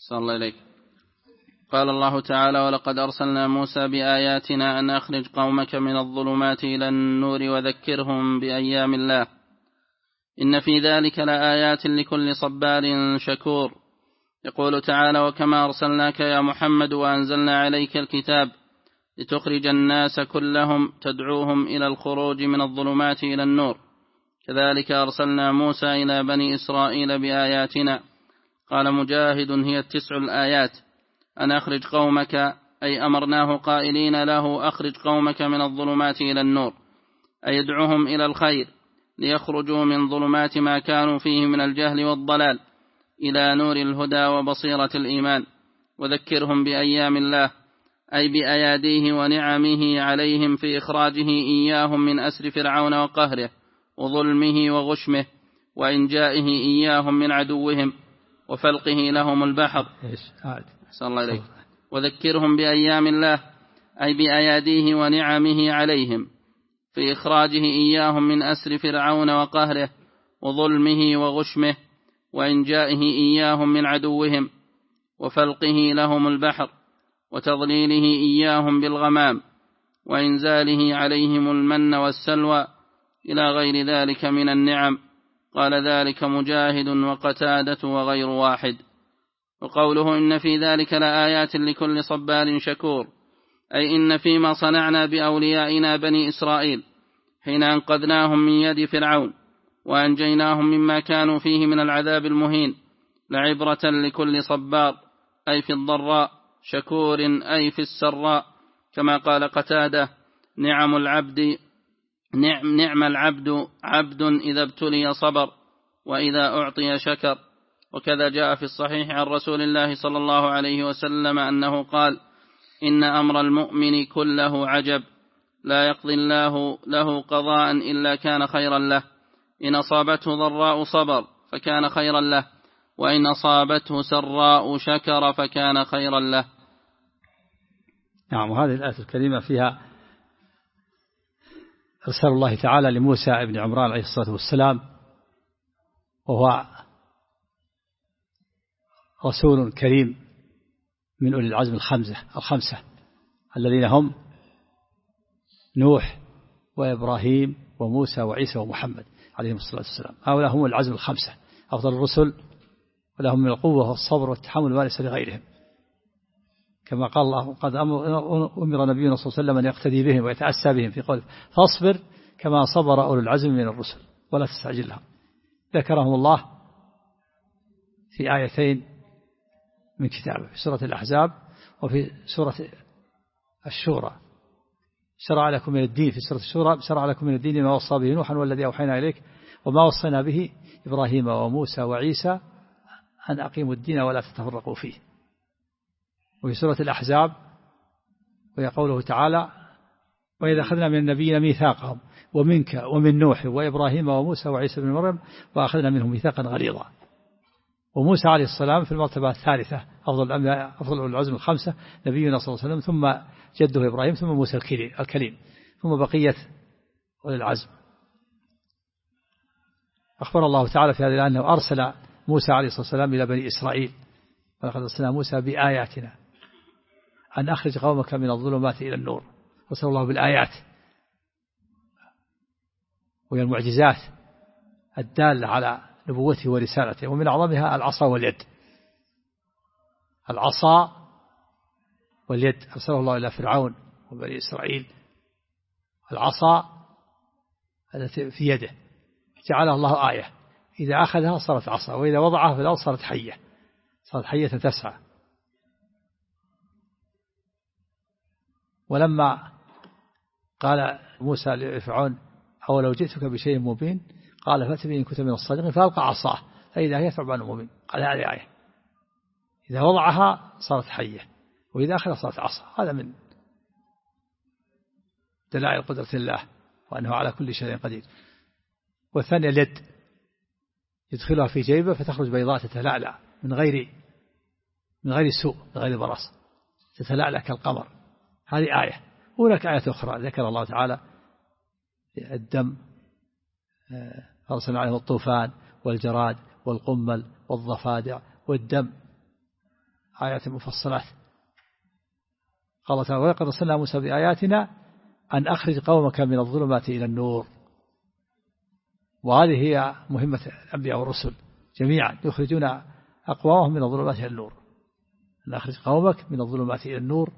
صلى الله عليك. قال الله تعالى: ولقد أرسلنا موسى بآياتنا أن أخرج قومك من الظلمات إلى النور وذكرهم بأيام الله إن في ذلك لآيات لكل صبار شكور. يقول تعالى: وكما أرسلناك يا محمد وأنزلنا عليك الكتاب لتخرج الناس كلهم تدعوهم إلى الخروج من الظلمات إلى النور كذلك أرسلنا موسى إلى بني إسرائيل بآياتنا. قال مجاهد: هي 9 الآيات. أن أخرج قومك أي أمرناه قائلين له: أخرج قومك من الظلمات إلى النور، أي يدعوهم إلى الخير ليخرجوا من ظلمات ما كانوا فيه من الجهل والضلال إلى نور الهدى وبصيرة الإيمان. وذكرهم بأيام الله أي بأياديه ونعمه عليهم في إخراجه إياهم من أسر فرعون وقهره وظلمه وغشمه وإنجائه إياهم من عدوهم وفلقه لهم البحر. صلى الله عليه. وذكرهم بأيام الله أي بأياديه ونعمه عليهم في إخراجه إياهم من أسر فرعون وقهره وظلمه وغشمه وإنجائه إياهم من عدوهم وفلقه لهم البحر وتضليله إياهم بالغمام وإنزاله عليهم المن والسلوى إلى غير ذلك من النعم. قال ذلك مجاهد وقتادة وغير واحد. وقوله: إن في ذلك لآيات لكل صبار شكور، أي إن فيما صنعنا بأوليائنا بني إسرائيل حين أنقذناهم من يد فرعون وأنجيناهم مما كانوا فيه من العذاب المهين لعبرة لكل صبار، أي في الضراء، شكور أي في السراء، كما قال قتادة: نعم العبد عبد إذا ابتلي صبر وإذا أعطي شكر. وكذا جاء في الصحيح عن رسول الله صلى الله عليه وسلم أنه قال: إن أمر المؤمن كله عجب، لا يقضي الله له قضاء إلا كان خيرا له، إن أصابته ضراء صبر فكان خيرا له، وإن أصابته سراء شكر فكان خيرا له. نعم. وهذه الآية الكريمة فيها إرسال الله تعالى لموسى ابن عمران عليه الصلاة والسلام، وهو رسول كريم من أولي العزم الخمسة الذين هم نوح وإبراهيم وموسى وعيسى ومحمد عليهم الصلاة والسلام. هؤلاء هم العزم الخمسة أفضل الرسل، ولهم من القوة والصبر والتحمل ما ليس لغيرهم، كما قال الله: قد أمر نبينا صلى الله عليه وسلم أن يقتدي بهم ويتأسى بهم في قوله: فاصبر كما صبر أولو العزم من الرسل ولا تستعجل لهم. ذكرهم الله في آيتين من كتابه، في سورة الأحزاب وفي سورة الشورى. شرع لكم من الدين في سورة الشورى: شرع لكم من الدين ما وصى به نوحا والذي أوحينا إليك وما وصينا به إبراهيم وموسى وعيسى أن أقيموا الدين ولا تتفرقوا فيه. وفي سورة الأحزاب وهي قوله تعالى: وإذا أخذنا من النبيين ميثاقهم ومنك ومن نوح وإبراهيم وموسى وعيسى بن مريم وأخذنا منهم ميثاقا غليظا. وموسى عليه السلام في المرتبة الثالثة أفضل العزم الخمسة، نبينا صلى الله عليه وسلم، ثم جده إبراهيم، ثم موسى الكليم، ثم بقية أولي العزم. أخبر الله تعالى في هذه الآية أنه أرسل موسى عليه الصلاة والسلام إلى بني إسرائيل: ولقد أرسلنا موسى بآياتنا أن أخرج قومك من الظلمات إلى النور. وصل الله بالآيات وهي المعجزات الدالة على نبوته ورسالته، ومن أعظمها العصا واليد. العصا واليد أرسله الله إلى فرعون وبني إسرائيل. العصا التي في يده جعلها الله آية، إذا أخذها صارت عصا، وإذا وضعها في الأرض صارت حية تسعى. ولما قال موسى لفرعون: أولو جئتك بشيء مبين قال فأت به إن كنت من الصادقين، فألقى عصاه فإذا هي ثعبان مبين. قال هذه آية، إذا وضعها صارت حية وإذا أخذها صارت عصا. هذا من دلائل قدرة الله وأنه على كل شيء قدير. والثانية اليد، يدخلها في جيبه فتخرج بيضاء تتلألأ من غير سوء، من غير براس، تتلألأ كالقمر. هذه آية. هناك آية أخرى ذكر الله تعالى الدم، أرسلنا عليهم الطوفان والجراد والقمل والضفادع والدم آيات مفصلات. قال تعالى ولقد أرسلنا موسى بآياتنا أن أخرج قومك من الظلمات إلى النور. وهذه هي مهمة الأنبياء والرسل جميعا، يخرجون أقوامهم من الظلمات إلى النور. أن أخرج قومك من الظلمات إلى النور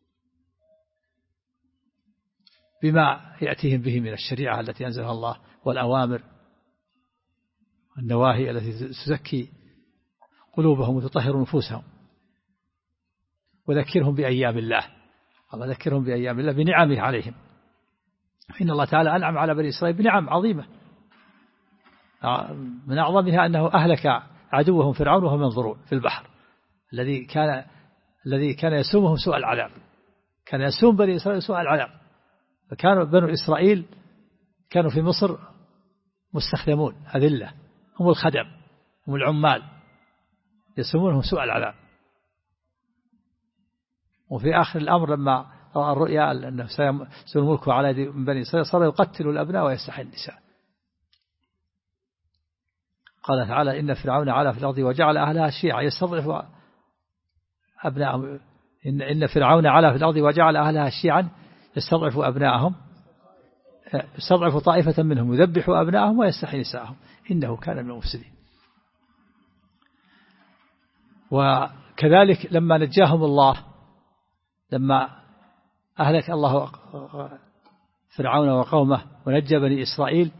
بما يأتيهم به من الشريعة التي أنزلها الله والأوامر والنواهي التي تزكي قلوبهم وتطهر نفوسهم. وذكرهم بأيام الله، الله ذكرهم بأيام الله بنعمه عليهم. إن الله تعالى أنعم على بني إسرائيل بنعم عظيمة، من أعظمها أنه أهلك عدوهم فرعون وهم ينظرون في البحر الذي كان يسومهم سوء العذاب، كان يسوم بني إسرائيل سوء العذاب. فكانوا بنو إسرائيل كانوا في مصر مستخدمون أذلة، هم الخدم، هم العمال، يسومونهم سوء العذاب. وفي آخر الأمر لما رأى الرؤيا أنه سيزول الملك على يد بني إسرائيل صار يقتل الأبناء ويستحيي النساء. قال تعالى إن فرعون علا في الأرض وجعل أهلها شيعا يستضعف أبناءهم. إن فرعون علا في الأرض وجعل أهلها شيعا يستضعف أبناءهم، يستضعف طائفة منهم يذبح أبناءهم ويستحيي نساءهم إنه كان من المفسدين. وكذلك لما نجاهم الله، لما أهلك الله فرعون وقومه ونجى بني إسرائيل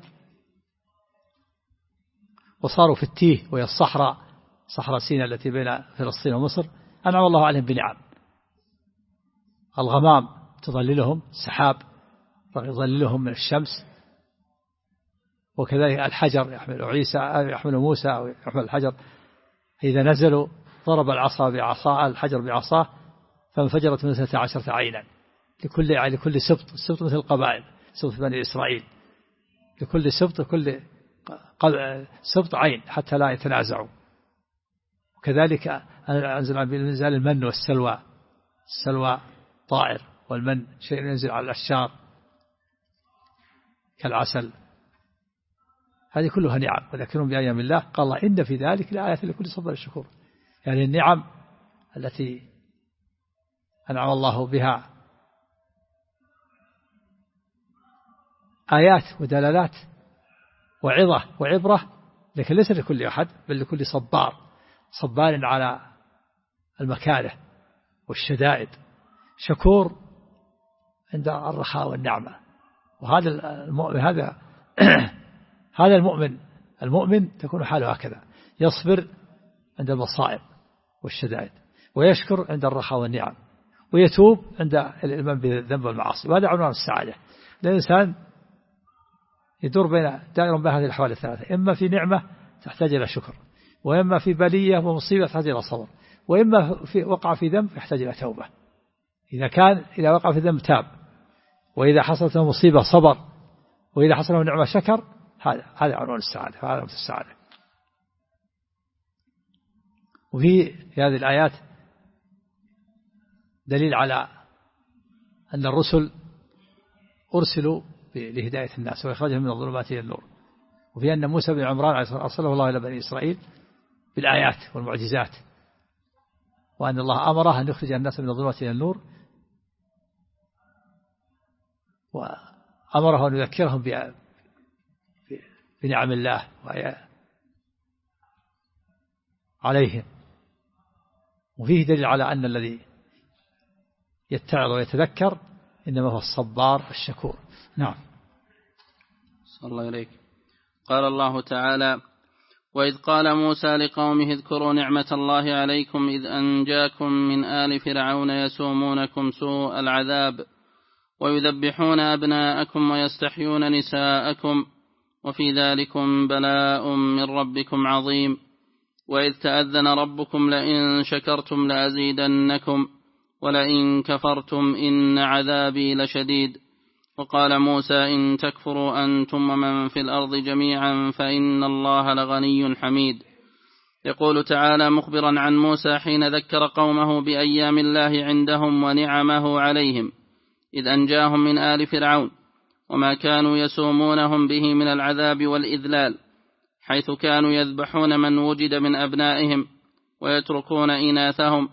وصاروا في التيه وهي الصحراء، صحراء سيناء التي بين فلسطين ومصر، أنعم الله عليهم بنعم. الغمام تظللهم، السحاب يظللهم من الشمس، وكذلك الحجر يحمل عيسى يحمل موسى أو يحمل الحجر، إذا نزلوا ضرب العصا بعصا الحجر بعصاه فانفجرت من 12 عينا لكل سبط، السبط مثل القبائل، سبط بني إسرائيل، لكل سبط كل سبط عين حتى لا يتنازعوا. وكذلك أنزل بنزال المن والسلوى، السلوى طائر والمن شيء ينزل على الأشجار كالعسل. هذه كلها نعم وذكرهم بأيام الله. قال الله إن في ذلك لآيات لكل صبر الشكور، يعني النعم التي أنعم الله بها آيات ودلالات وعظة وعبرة، لكن ليس لكل أحد بل لكل صبار على المكاره والشدائد، شكور عند الرخاء والنعمة. وهذا هذا المؤمن تكون حاله هكذا، يصبر عند المصائب والشدائد، ويشكر عند الرخاء والنعم، ويتوب عند الإلمام بالذنب والمعاصي. وهذا عنوان السعادة. الإنسان يدور دائما بين هذه الأحوال الثلاثة، إما في نعمة تحتاج إلى شكر، وإما في بلية ومصيبة تحتاج إلى صبر، وإما وقع في ذنب يحتاج إلى توبة. إذا وقع في ذنب تاب، وإذا حصلت له مصيبة صبر، وإذا حصل له نعمة شكر. هذا عنوان السعادة، هذا علامة السعادة. وفي هذه الآيات دليل على أن الرسل أرسلوا لهداية الناس وإخراجهم من الظلمات إلى النور. وفي أن موسى بن عمران أرسله الله إلى بني إسرائيل بالآيات والمعجزات، وأن الله أمره أن يخرج الناس من الظلمات إلى النور، وأمره أن يذكرهم بنعم الله عليهم. وفيه دليل على أن الذي يتعظ ويتذكر إنما هو الصبار الشكور. نعم. صلى الله عليك. قال الله تعالى وإذ قال موسى لقومه اذكروا نعمة الله عليكم إذ أنجاكم من آل فرعون يسومونكم سوء العذاب ويذبحون أبناءكم ويستحيون نساءكم وفي ذلكم بلاء من ربكم عظيم. وإذ تأذن ربكم لئن شكرتم لأزيدنكم ولئن كفرتم إن عذابي لشديد. وقال موسى إن تكفروا أنتم ومن في الأرض جميعا فإن الله لغني حميد. يقول تعالى مخبرا عن موسى حين ذكر قومه بأيام الله عندهم ونعمه عليهم إذ أنجاهم من آل فرعون وما كانوا يسومونهم به من العذاب والإذلال، حيث كانوا يذبحون من وجد من أبنائهم ويتركون إناثهم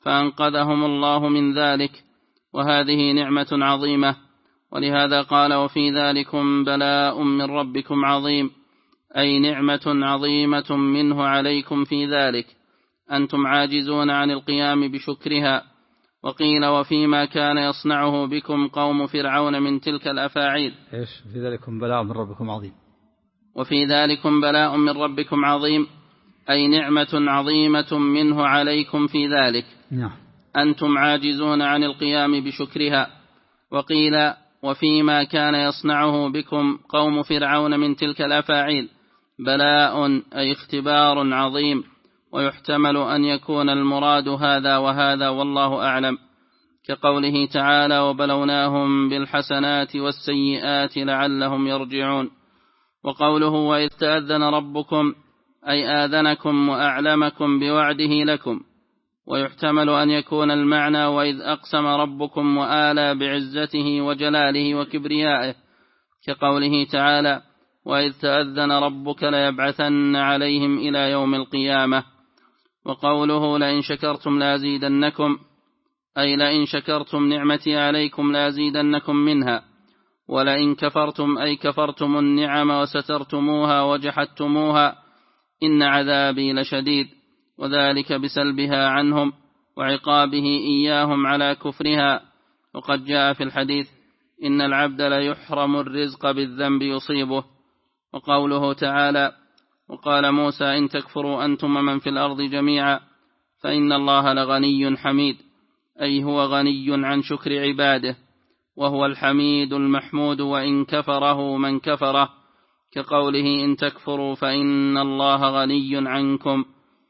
فأنقذهم الله من ذلك، وهذه نعمة عظيمة. ولهذا قال: وفي ذلكم بلاء من ربكم عظيم، أي نعمة عظيمة منه عليكم في ذلك، أنتم عاجزون عن القيام بشكرها. وقيل: وفيما كان يصنعه بكم قوم فرعون من تلك الأفاعيل. في ذلكم بلاء من ربكم عظيم. وفي ذلكم بلاء من ربكم عظيم، أي نعمة عظيمة منه عليكم في ذلك، أنتم عاجزون عن القيام بشكرها. وقيل: وفيما كان يصنعه بكم قوم فرعون من تلك الأفاعيل بلاء، أي اختبار عظيم، ويحتمل أن يكون المراد هذا وهذا، والله أعلم، كقوله تعالى: وبلوناهم بالحسنات والسيئات لعلهم يرجعون. وقوله: وإذ تأذن ربكم، أي آذنكم وأعلمكم بوعده لكم. ويحتمل أن يكون المعنى: وإذ أقسم ربكم وآلى بعزته وجلاله وكبريائه، كقوله تعالى: وإذ تأذن ربك ليبعثن عليهم إلى يوم القيامة. وقوله: لئن شكرتم لازيدنكم، أي لئن شكرتم نعمتي عليكم لازيدنكم منها. ولئن كفرتم، أي كفرتم النعم وسترتموها وجحدتموها، إن عذابي لشديد، وذلك بسلبها عنهم وعقابه إياهم على كفرها. وقد جاء في الحديث: إن العبد ليحرم الرزق بالذنب يصيبه. وقوله تعالى: وقال موسى إن تكفروا أنتم من في الأرض جميعا فإن الله لغني حميد، أي هو غني عن شكر عباده، وهو الحميد المحمود، وإن كفره من كفره، كقوله إن تكفروا فإن الله غني عنكم.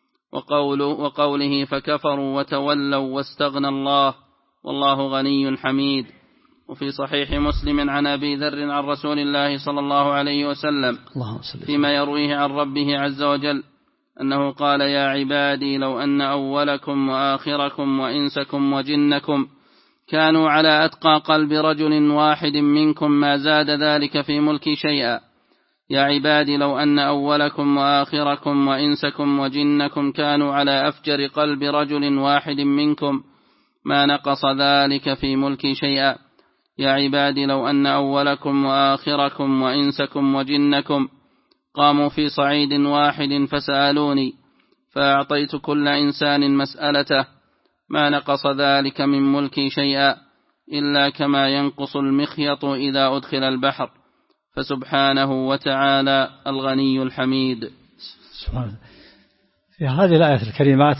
وقوله فكفروا وتولوا واستغنى الله والله غني حميد. وفي صحيح مسلم عن أبي ذر عن رسول الله صلى الله عليه وسلم فيما يرويه عن ربه عز وجل أنه قال: يا عبادي لو أن أولكم وآخركم وإنسكم وجنكم كانوا على أتقى قلب رجل واحد منكم ما زاد ذلك في ملكي شيئا. يا عبادي لو أن أولكم وآخركم وإنسكم وجنكم كانوا على أفجر قلب رجل واحد منكم ما نقص ذلك في ملكي شيئا. يا عبادي لو أن أولكم وآخركم وإنسكم وجنكم قاموا في صعيد واحد فسألوني فأعطيت كل إنسان مسألته ما نقص ذلك من ملكي شيئا إلا كما ينقص المخيط إذا أدخل البحر، فسبحانه وتعالى الغني الحميد. سبحانه. في هذه الآية الكريمات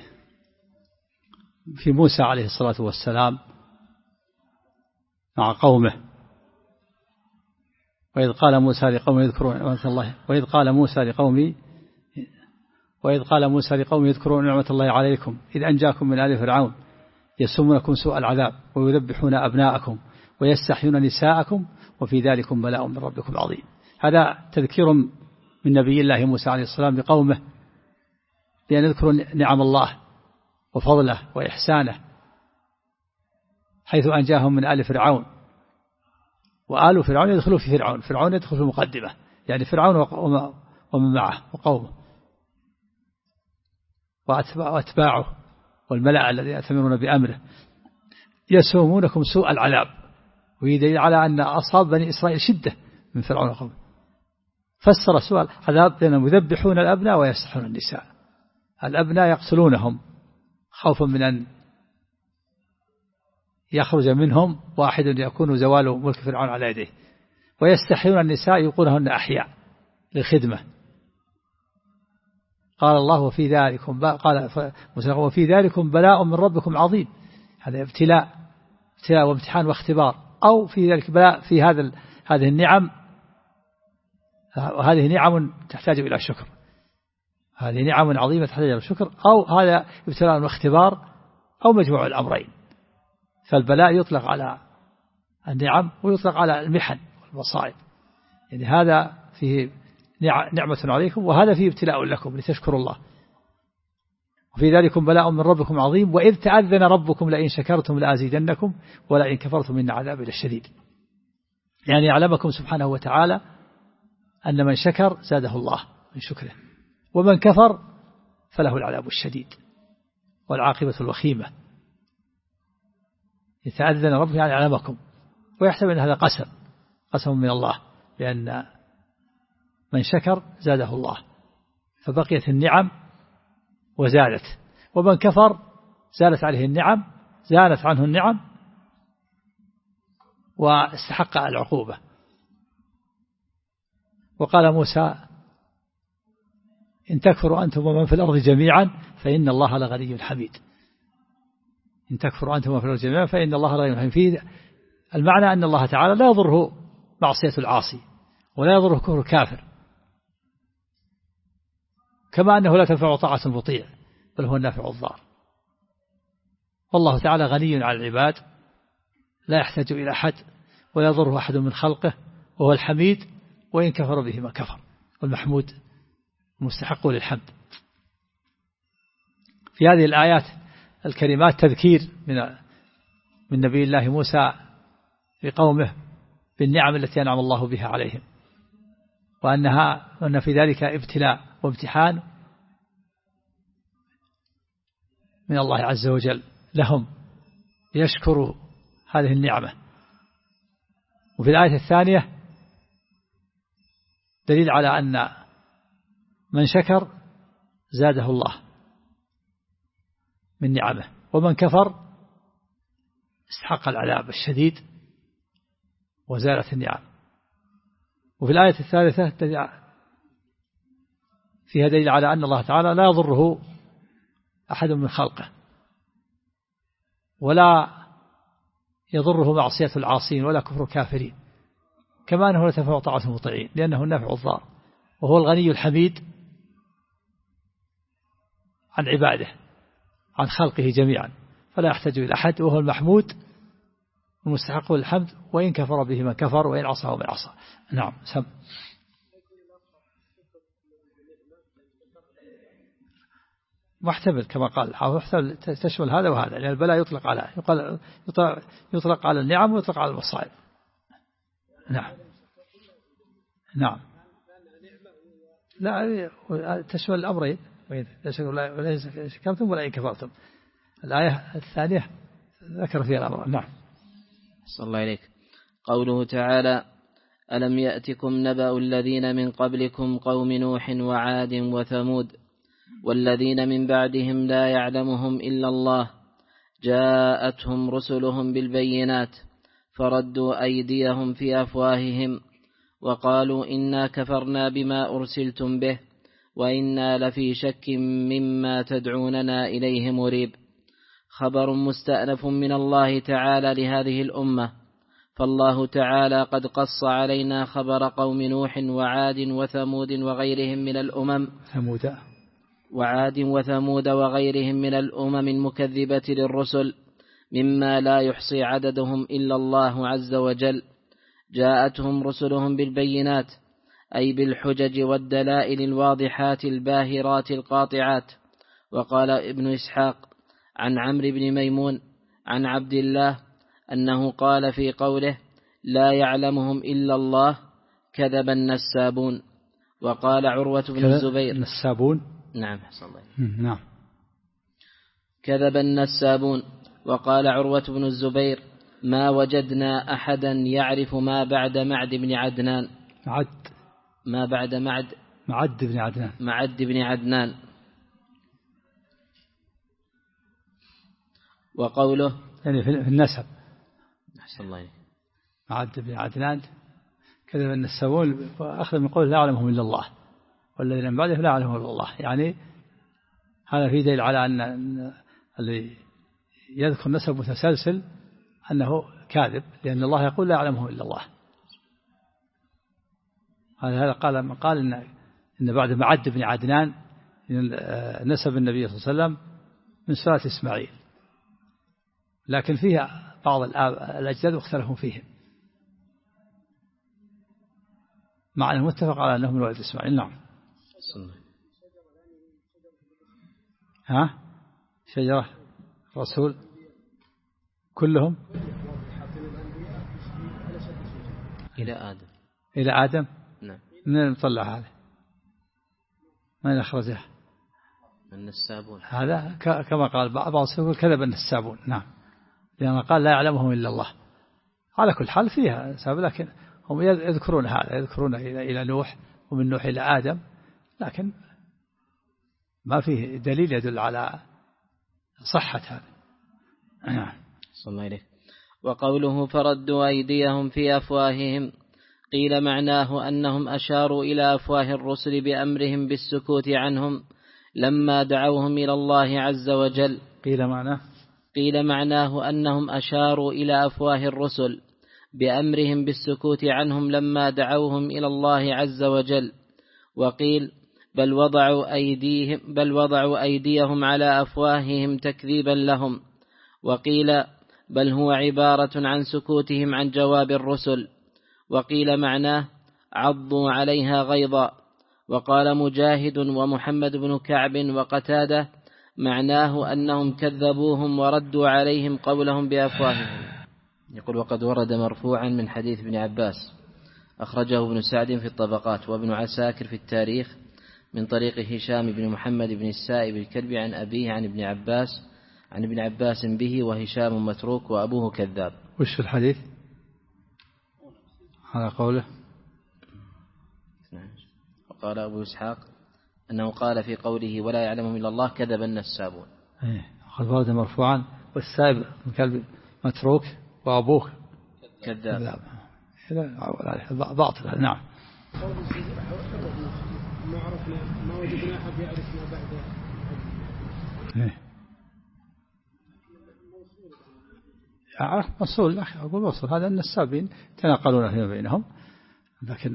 في موسى عليه الصلاة والسلام مع قومه، وإذ قال موسى لقومه يذكرون نعمة الله، وإذ قال موسى لقومه يذكرون نعمة الله عليكم إذ أنجاكم من آل فرعون يسومونكم سوء العذاب ويذبحون أبناءكم ويستحيون نساءكم وفي ذلكم بلاء من ربكم عظيم. هذا تذكير من نبي الله موسى عليه السلام بقومه بأن يذكروا نعم الله وفضله وإحسانه حيث أنجاهم من آل فرعون. وآل فرعون يدخلوا في فرعون يدخل في المقدمة، يعني فرعون ومن معه وقومه وأتباعه والملأ الذين يأتمرون بأمره يسومونكم سوء العذاب، ويدل على أن أصاب بني إسرائيل شدة من فرعون وقومه. فسر سوء العذاب بأنهم يذبحون الأبناء ويستحيون النساء. الأبناء يقتلونهم خوفا من أن يخرج منهم واحد يكون زوال ملك فرعون على يديه، ويستحيون النساء يقولهن أحياء للخدمة. قال الله وفي ذلكم بلاء من ربكم عظيم. هذا ابتلاء وامتحان واختبار، أو في ذلك بلاء في هذه النعم، وهذه نعم تحتاج إلى شكر، هذه نعم عظيمة تحتاج إلى شكر، أو هذا ابتلاء واختبار، أو مجموع الأمرين. فالبلاء يطلق على النعم ويطلق على المحن والمصائب، يعني هذا فيه نعمة عليكم وهذا فيه ابتلاء لكم لتشكروا الله. وفي ذلكم بلاء من ربكم عظيم وإذ تأذن ربكم لئن شكرتم لأزيدنكم ولئن كفرتم إن عذابي لشديد. يعني يعلمكم سبحانه وتعالى أن من شكر زاده الله من شكره، ومن كفر فله العذاب الشديد. والعاقبة الوخيمة. يتأذن ربه يعني علمكم، ويحسب أن هذا قسم من الله، لأن من شكر زاده الله، فبقيت النعم وزادت، ومن كفر زالت عليه النعم، زالت عنه النعم واستحق العقوبة. وقال موسى إن تكفروا أنتم ومن في الأرض جميعا فإن الله لغني حميد. إن تكفروا أنتم ومن في الأرض جميعا فإن الله لغني حميد. فيه المعنى أن الله تعالى لا يضره معصية العاصي ولا يضره كفر كافر، كما أنه لا تنفع طاعة المطيع، بل هو النافع الضار. والله تعالى غني على العباد، لا يحتاج إلى أحد ولا يضره أحد من خلقه، وهو الحميد وإن كفر به ما كفر، والمحمود مستحق للحمد. في هذه الآيات الكريمات تذكير من نبي الله موسى لقومه بالنعم التي أنعم الله بها عليهم، وأن في ذلك ابتلاء وامتحان من الله عز وجل لهم يشكروا هذه النعمة. وفي الآية الثانية دليل على أن من شكر زاده الله من نعمه، ومن كفر استحق العذاب الشديد وزالت النعم. وفي الآية الثالثة فيها دليل على أن الله تعالى لا يضره أحد من خلقه، ولا يضره معصية العاصين ولا كفر كافرين، كما أنه لا تنفع طاعة المطيعين، لأنه النافع الضار، وهو الغني الحميد عن عباده عن خلقه جميعا، فلا يحتاج إلى أحد، وهو المحمود المستحق للحمد، وإن كفر به من كفر وإن عصى من عصى. نعم. سم محتمل كما قال محتمل تشمل هذا وهذا، لأن البلاء يطلق على النعم ويطلق على المصائب. نعم. نعم. لا تشمل الأمرين، ولا شكرتم ولا إن كفرتم. الآية الثانية ذكر فيها الأمر. نعم. صلى الله عليك. قوله تعالى ألم يأتكم نبأ الذين من قبلكم قوم نوح وعاد وثمود والذين من بعدهم لا يعلمهم إلا الله جاءتهم رسلهم بالبينات فردوا أيديهم في أفواههم وقالوا إنا كفرنا بما أرسلتم به وإنا لفي شك مما تدعوننا إليه مريب. خبر مستأنف من الله تعالى لهذه الأمة، فالله تعالى قد قص علينا خبر قوم نوح وعاد وثمود وغيرهم من الأمم المكذبة للرسل مما لا يحصي عددهم إلا الله عز وجل. جاءتهم رسلهم بالبينات أي بالحجج والدلائل الواضحات الباهرات القاطعات. وقال ابن إسحاق عن عمرو بن ميمون عن عبد الله أنه قال في قوله لا يعلمهم إلا الله كذب النسابون. وقال عروة بن الزبير النسابون. نعم. نعم. كذب النسابون. وقال عروة بن الزبير ما وجدنا أحدا يعرف ما بعد معد بن عدنان. ما بعد معد بن عدنان. وقوله يعني في النسب أحسن الله عليك. معد بن عدنان كذب النسابون، وأخذ من قول لا يعلمهم إلا الله والذين من بعده لا يعلمهم إلا الله. يعني هذا فيه دليل على أن اللي يذكر نسب متسلسل أنه كاذب، لأن الله يقول لا يعلمه إلا الله. هذا قال إن بعد معد بن عدنان نسب النبي صلى الله عليه وسلم من سلالة إسماعيل، لكن فيها بعض الأجداد واختلفوا فيهم، مع أنه متفق على أنه من ولد إسماعيل. نعم. شجرة رسول كلهم إلى آدم. نعم. من المطلع هذا من أخرجه النسابون هذا كما قال بعض السلف كذب النسابون. نعم، لأن قال لا يعلمهم إلا الله. على كل حال فيها سبب، لكن هم يذكرون هذا، يذكرون إلى نوح ومن نوح إلى آدم، لكن ما فيه دليل يدل على صحة هذا. صلى الله عليه. وقوله فردوا أيديهم في أفواههم قيل معناه أنهم أشاروا إلى أفواه الرسل بأمرهم بالسكوت عنهم لما دعوهم إلى الله عز وجل. قيل معناه أنهم أشاروا إلى أفواه الرسل بأمرهم بالسكوت عنهم لما دعوهم إلى الله عز وجل. وقيل بل وضعوا أيديهم على أفواههم تكذيبا لهم. وقيل بل هو عبارة عن سكوتهم عن جواب الرسل. وقيل معناه عضوا عليها غيظا. وقال مجاهد ومحمد بن كعب وقتادة معناه أنهم كذبوهم وردوا عليهم قولهم بأفواههم. يقول وقد ورد مرفوعا من حديث ابن عباس أخرجه ابن سعد في الطبقات وابن عساكر في التاريخ من طريق هشام بن محمد بن السائب الكلبي عن أبيه عن ابن عباس به، وهشام متروك وأبوه كذاب. وش في الحديث على قوله؟ وقال أبو إسحاق أنه قال في قوله ولا يعلمهم إلا الله كذب النسابون. قد ورد مرفوعا والسائب الكلبي متروك وأبوه كذاب. باطل. نعم. ما عرفنا ما وجدنا أحد يعرف ما بعد. موصول. أقول موصول، هذا النسابين تناقلون فيما بينهم، لكن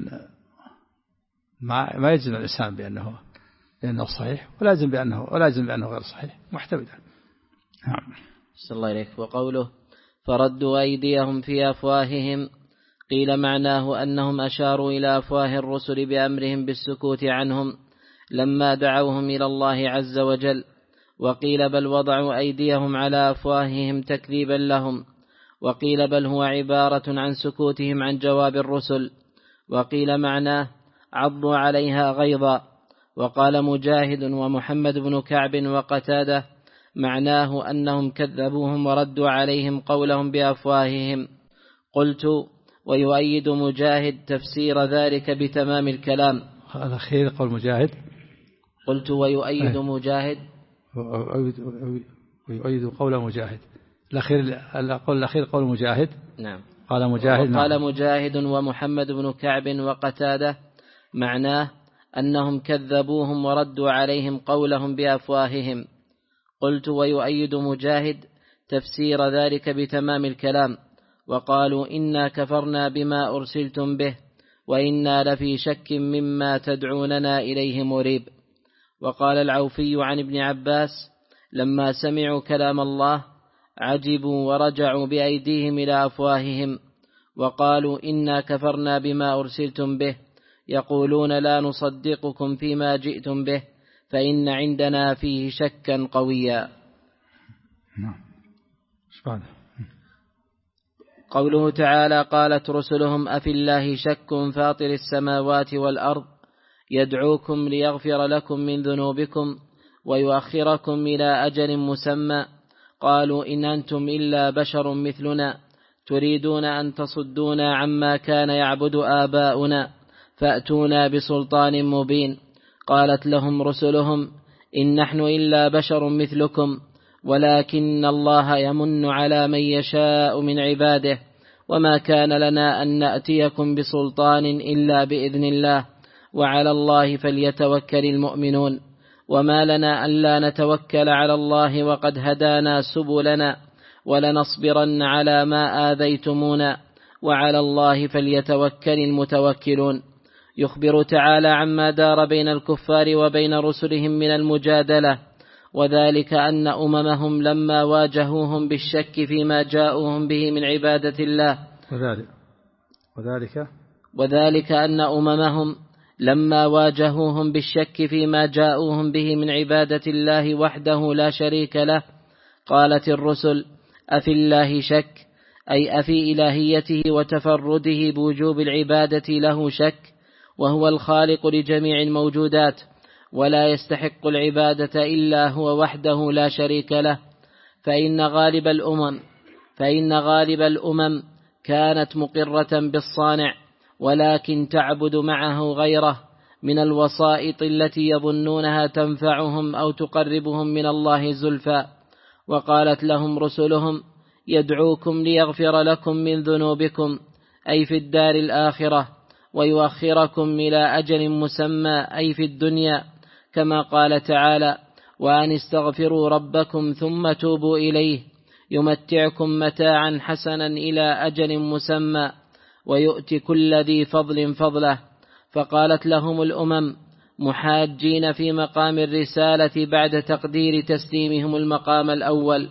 ما يجزم الإنسان بأنه صحيح، ولا يجزم بأنه غير صحيح، محتمل. نعم. صلى الله عليه. وقوله فردوا أيديهم في أفواههم قيل معناه أنهم أشاروا إلى أفواه الرسل بأمرهم بالسكوت عنهم لما دعوهم إلى الله عز وجل. وقيل بل وضعوا أيديهم على أفواههم تكذيبا لهم. وقيل بل هو عبارة عن سكوتهم عن جواب الرسل. وقيل معناه عضوا عليها غيظا. وقال مجاهد ومحمد بن كعب وقتادة معناه أنهم كذبوهم وردوا عليهم قولهم بأفواههم. قلت ويؤيد مجاهد تفسير ذلك بتمام الكلام. هذا خير قول مجاهد. قلت ويؤيد مجاهد ويؤيد قول مجاهد. القول الأخير قول مجاهد. نعم. قال مجاهد. قال مجاهد ومحمد بن كعب وقتادة معناه أنهم كذبوهم وردوا عليهم قولهم بأفواههم. قلت ويؤيد مجاهد تفسير ذلك بتمام الكلام. وقالوا إنا كفرنا بما أرسلتم به وإنا لفي شك مما تدعوننا إليه مريب. وقال العوفي عن ابن عباس لما سمعوا كلام الله عجبوا ورجعوا بأيديهم إلى أفواههم وقالوا إنا كفرنا بما أرسلتم به يقولون لا نصدقكم فيما جئتم به فإن عندنا فيه شكا قويا. قوله تعالى قالت رسلهم أفي الله شك فاطر السماوات والأرض يدعوكم ليغفر لكم من ذنوبكم ويؤخركم إلى أجل مسمى قالوا إن أنتم إلا بشر مثلنا تريدون أن تصدونا عما كان يعبد آباؤنا فأتونا بسلطان مبين. قالت لهم رسلهم إن نحن إلا بشر مثلكم ولكن الله يمن على من يشاء من عباده وما كان لنا أن نأتيكم بسلطان إلا بإذن الله وعلى الله فليتوكل المؤمنون وما لنا ألا نتوكل على الله وقد هدانا سبلنا ولنصبرن على ما آذيتمونا وعلى الله فليتوكل المتوكلون. يخبر تعالى عما دار بين الكفار وبين رسلهم من المجادلة وذلك أن أممهم لما واجهوهم بالشك فيما جاءوهم به من عبادة الله وذلك أن أممهم لما واجهوهم بالشك فيما جاءوهم به من عبادة الله وحده لا شريك له قالت الرسل أفي الله شك أي أفي إلهيته وتفرده بوجوب العبادة له شك وهو الخالق لجميع الموجودات ولا يستحق العبادة إلا هو وحده لا شريك له، فإن غالب الأمم كانت مقرة بالصانع، ولكن تعبد معه غيره من الوسائط التي يظنونها تنفعهم أو تقربهم من الله زلفى. وقالت لهم رسلهم يدعوكم ليغفر لكم من ذنوبكم أي في الدار الآخرة، ويؤخركم إلى أجل مسمى أي في الدنيا، كما قال تعالى: وأن استغفروا ربكم ثم توبوا إليه يمتعكم متاعا حسنا إلى أجل مسمى ويؤتي كل ذي فضل فضله. فقالت لهم الأمم محاجين في مقام الرسالة بعد تقدير تسليمهم المقام الأول.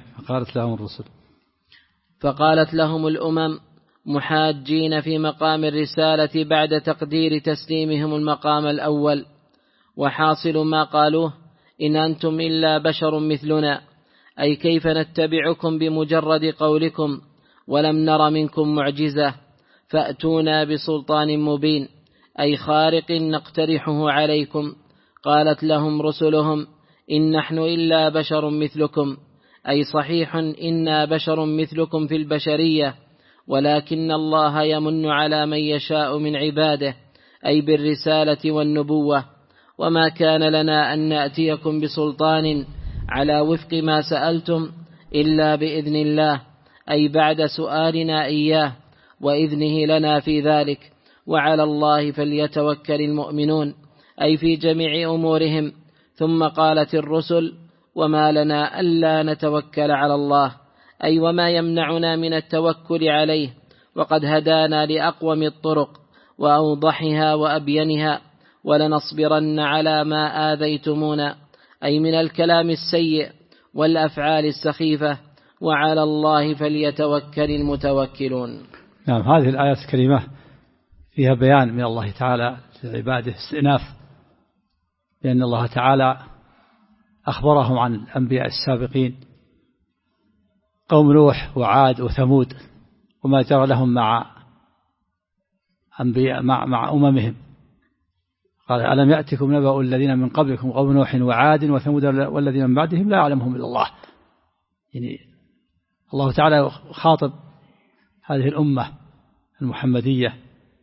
فقالت لهم الأمم محاجين في مقام الرسالة بعد تقدير تسليمهم المقام الأول. وحاصل ما قالوه: إن أنتم إلا بشر مثلنا، أي كيف نتبعكم بمجرد قولكم ولم نر منكم معجزة، فأتونا بسلطان مبين أي خارق نقترحه عليكم. قالت لهم رسلهم إن نحن إلا بشر مثلكم، أي صحيح إنا بشر مثلكم في البشرية، ولكن الله يمن على من يشاء من عباده أي بالرسالة والنبوة، وما كان لنا أن نأتيكم بسلطان على وفق ما سألتم إلا بإذن الله، أي بعد سؤالنا إياه وإذنه لنا في ذلك، وعلى الله فليتوكل المؤمنون أي في جميع أمورهم. ثم قالت الرسل: وما لنا ألا نتوكل على الله، أي وما يمنعنا من التوكل عليه، وقد هدانا لأقوم الطرق وأوضحها وأبينها، ولنصبرن على ما آذيتمونا، أي من الكلام السيء والأفعال السخيفة، وعلى الله فليتوكل المتوكلون. نعم، هذه الآيات الكريمة فيها بيان من الله تعالى لعباده، استئناف، لأن الله تعالى أخبرهم عن الأنبياء السابقين قوم نوح وعاد وثمود، وما جرى لهم مع أنبياء مع أممهم. قال: ألم يأتكم نبأ الذين من قبلكم قوم نوح وعاد وثمود والذين من بعدهم لا يعلمهم إلا الله. يعني الله تعالى خاطب هذه الأمة المحمدية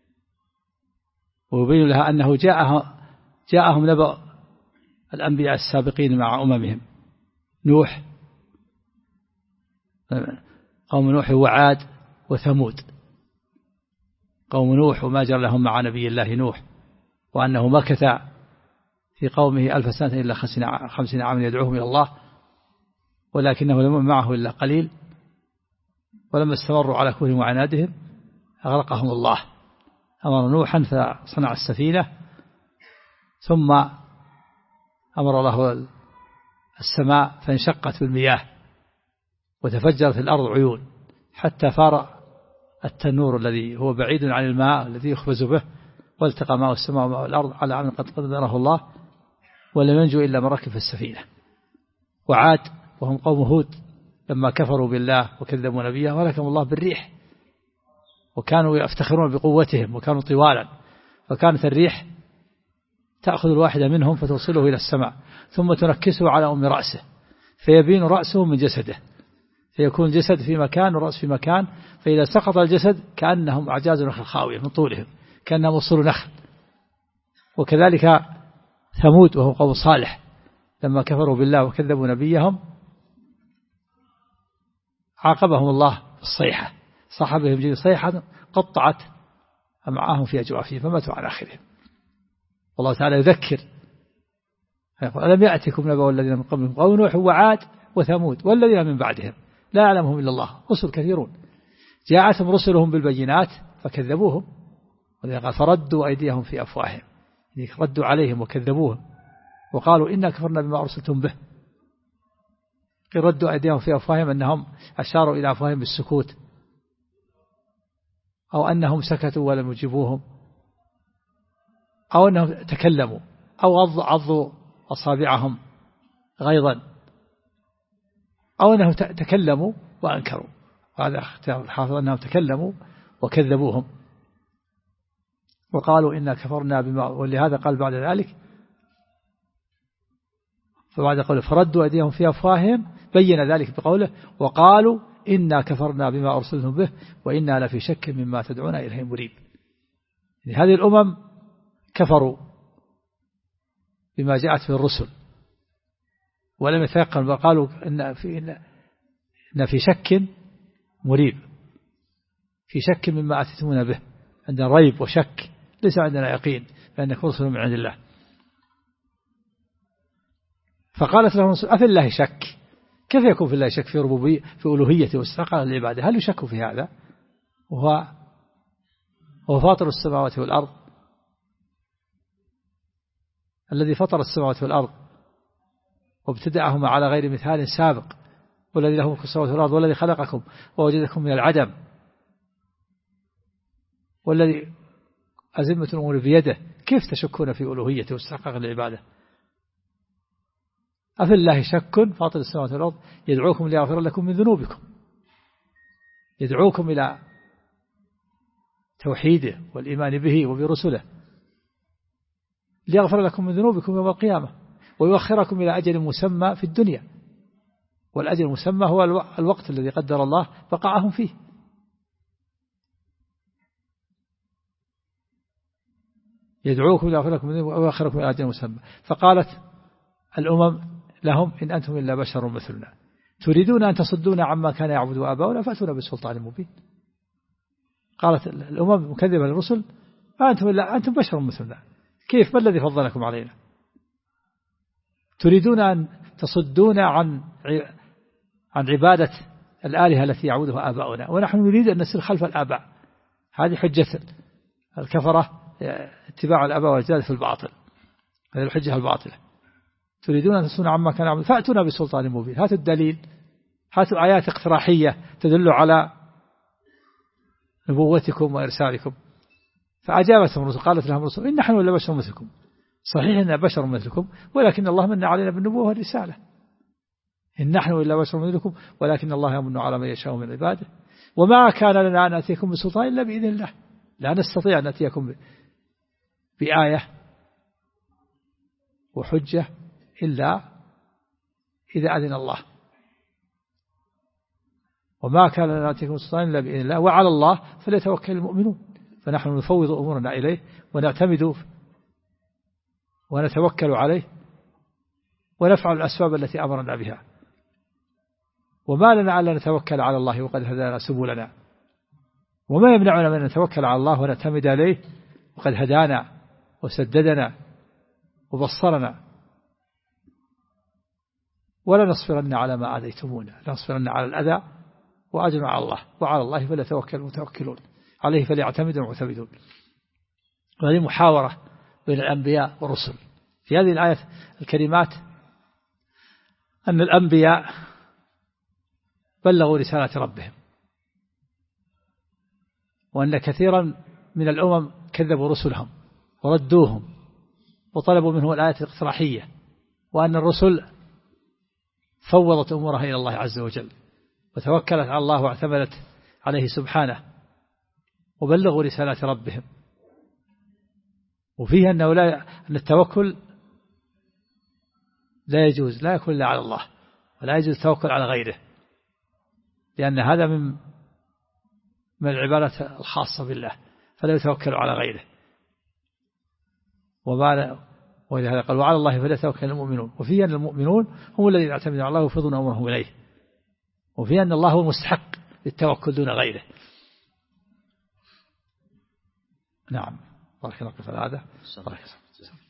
ويبين لها أنه جاءهم نبأ الأنبياء السابقين مع أممهم، نوح، قوم نوح وعاد وثمود. قوم نوح وما جرى لهم مع نبي الله نوح، وأنه مكث في قومه 1000 سنة إلا 50 عاما يدعوهم إلى الله، ولكنه لم معه إلا قليل، ولما استمروا على كفرهم وعنادهم أغرقهم الله. أمر نوحا فصنع السفينة، ثم أمر له السماء فانشقت بالمياه وتفجرت الأرض عيون، حتى فار التنور الذي هو بعيد عن الماء الذي يخبز به، والتقى ماء السماء وماء الأرض على عمل قد قدره الله، ولم ينجو إلا من ركب في السفينة. وعاد وهم قوم هود لما كفروا بالله وكذبوا نبيه ولكم الله بالريح، وكانوا يفتخرون بقوتهم وكانوا طوالا، فكانت الريح تأخذ الواحد منهم فتوصله إلى السماء ثم تنكسه على أم رأسه فيبين رأسه من جسده، فيكون الجسد في مكان والرأس في مكان، فإذا سقط الجسد كأنهم أعجاز نخل خاوية من طولهم، كأنهم وصول نخل. وكذلك ثمود وهم قوم صالح لما كفروا بالله وكذبوا نبيهم عاقبهم الله بالصيحة، صاح بهم جديد صيحة قطعت أمعاهم في أجوافهم فماتوا على آخرهم. والله تعالى يذكر: ألم يأتكم نبأ الذين من قبلكم قوم نوح وعاد وثمود والذين من بعدهم لا يعلمهم إلا الله. رسل كثيرون جاءتهم رسلهم بالبينات فكذبوهم، قال: فردوا أيديهم في أفواههم، ردوا عليهم وكذبوهم وقالوا إنا كفرنا بما أرسلتم به. ردوا أيديهم في أفواههم أنهم أشاروا إلى أفواههم بالسكوت، أو أنهم سكتوا ولم يجيبوهم، أو أنهم تكلموا، أو عضوا أصابعهم غيظا، أو أنهم تكلموا وأنكروا. وهذا اختيار الحافظ أنهم تكلموا وكذبوهم وقالوا إنا كفرنا بما، ولهذا قال بعد ذلك: فبعد قوله فردوا أيديهم في أفواههم بين ذلك بقوله وقالوا إنا كفرنا بما أرسلتم به وإنا لفي شك مما تدعونا إليه مريب. هذه الأمم كفروا بما جاءت في الرسل ولم يتيقنوا وقالوا إن في شك مريب، في شك مما أتيتمونا به، عندنا ريب وشك، ليس عندنا يقين بأنك رسل من عند الله. فقالت لهم أفي الله شك؟ كيف يكون في الله شك في ربوبية في ألوهيته واستحقاق العبادة؟ هل يشك في هذا؟ وهو فاطر السماوات والأرض، الذي فطر السماوات والأرض وابتدأهما على غير مثال سابق، والذي له ملك السماوات والأرض والذي خلقكم ووجدكم من العدم، والذي أزمة الأمور بيده، كيف تشكون في ألوهيته واستحقاق العبادة؟ أفي الله شك فاطر السماوات والأرض يدعوكم ليغفر لكم من ذنوبكم، يدعوكم إلى توحيده والإيمان به وبرسله، ليغفر لكم من ذنوبكم يوم القيامة ويؤخركم إلى أجل مسمى في الدنيا، والأجل المسمى هو الوقت الذي قدر الله بقاءهم فيه. يدعوكم ليغفر لكم من ذنوبكم ويؤخركم إلى أجل مسمى. فقالت الأمم لهم إن أنتم إلا بشر مثلنا تريدون أن تصدونا عما كان يعبد آباؤنا فأتونا بسلطان مبين. قالت الأمم مكذبة للرسل أنتم بشر مثلنا، كيف؟ ما الذي فضلكم علينا؟ تريدون أن تصدونا عن عبادة الآلهة التي يعبدها آباؤنا ونحن نريد أن نسير خلف الآباء. هذه حجة الكفرة، اتباع الآباء والأجداد في الباطل، هذه الحجة الباطلة. تريدون أن تصدونا عما كان يعبد فأتونا بسلطان مبين، هاتوا الدليل، هاتوا آيات اقتراحية تدل على نبوتكم وإرسالكم. فأجابتهم الرسل قالت لهم الرسل إن نحن إلا بشر مثلكم، صحيح إننا بشر مثلكم ولكن الله من علينا بالنبوة والرسالة. إن نحن إلا بشر مثلكم ولكن الله يمن على من يشاء من عباده وما كان لنا أن نأتيكم بسلطان إلا بإذن الله، لا نستطيع أن نأتيكم بآية وحجة إلا إذا أذن الله، وما كان لنا نأتيكم بسلطان إلا بإذن الله وعلى الله فليتوكل المؤمنون. فنحن نفوض أمورنا إليه ونعتمد ونتوكل عليه ونفعل الأسباب التي أمرنا بها. وما لنا ألا نتوكل على الله وقد هدانا سبلنا، وما يمنعنا من نتوكل على الله ونعتمد عليه وقد هدانا وسددنا وبصرنا. ولا نصبرن على ما آذيتمونا، نصبرن على الأذى وأجرنا على الله وعلى الله فليتوكل المتوكلون، عليه فليعتمد المعتمدون. وهذه محاورة بين الأنبياء والرسل في هذه الآية الكريمات، أن الأنبياء بلغوا رسالة ربهم، وأن كثيرا من الأمم كذبوا رسلهم وردوهم وطلبوا منه الآيات الاقتراحية، وأن الرسل فوضت أمورها إلى الله عز وجل وتوكلت على الله واعتمدت عليه سبحانه وبلغوا رسالة ربهم. وفيه أن التوكل لا يجوز، لا يكون إلا على الله، ولا يجوز التوكل على غيره، لأن هذا من العبادة الخاصة بالله، فلا يتوكل على غيره. ولهذا قال وعلى الله فليتوكل المؤمنون. وفيه أن المؤمنون هم الذين يعتمدون على الله ويفوضون أمرهم إليه. وفيه أن الله هو المستحق للتوكل دون غيره. نعم. بارك الله في هذا.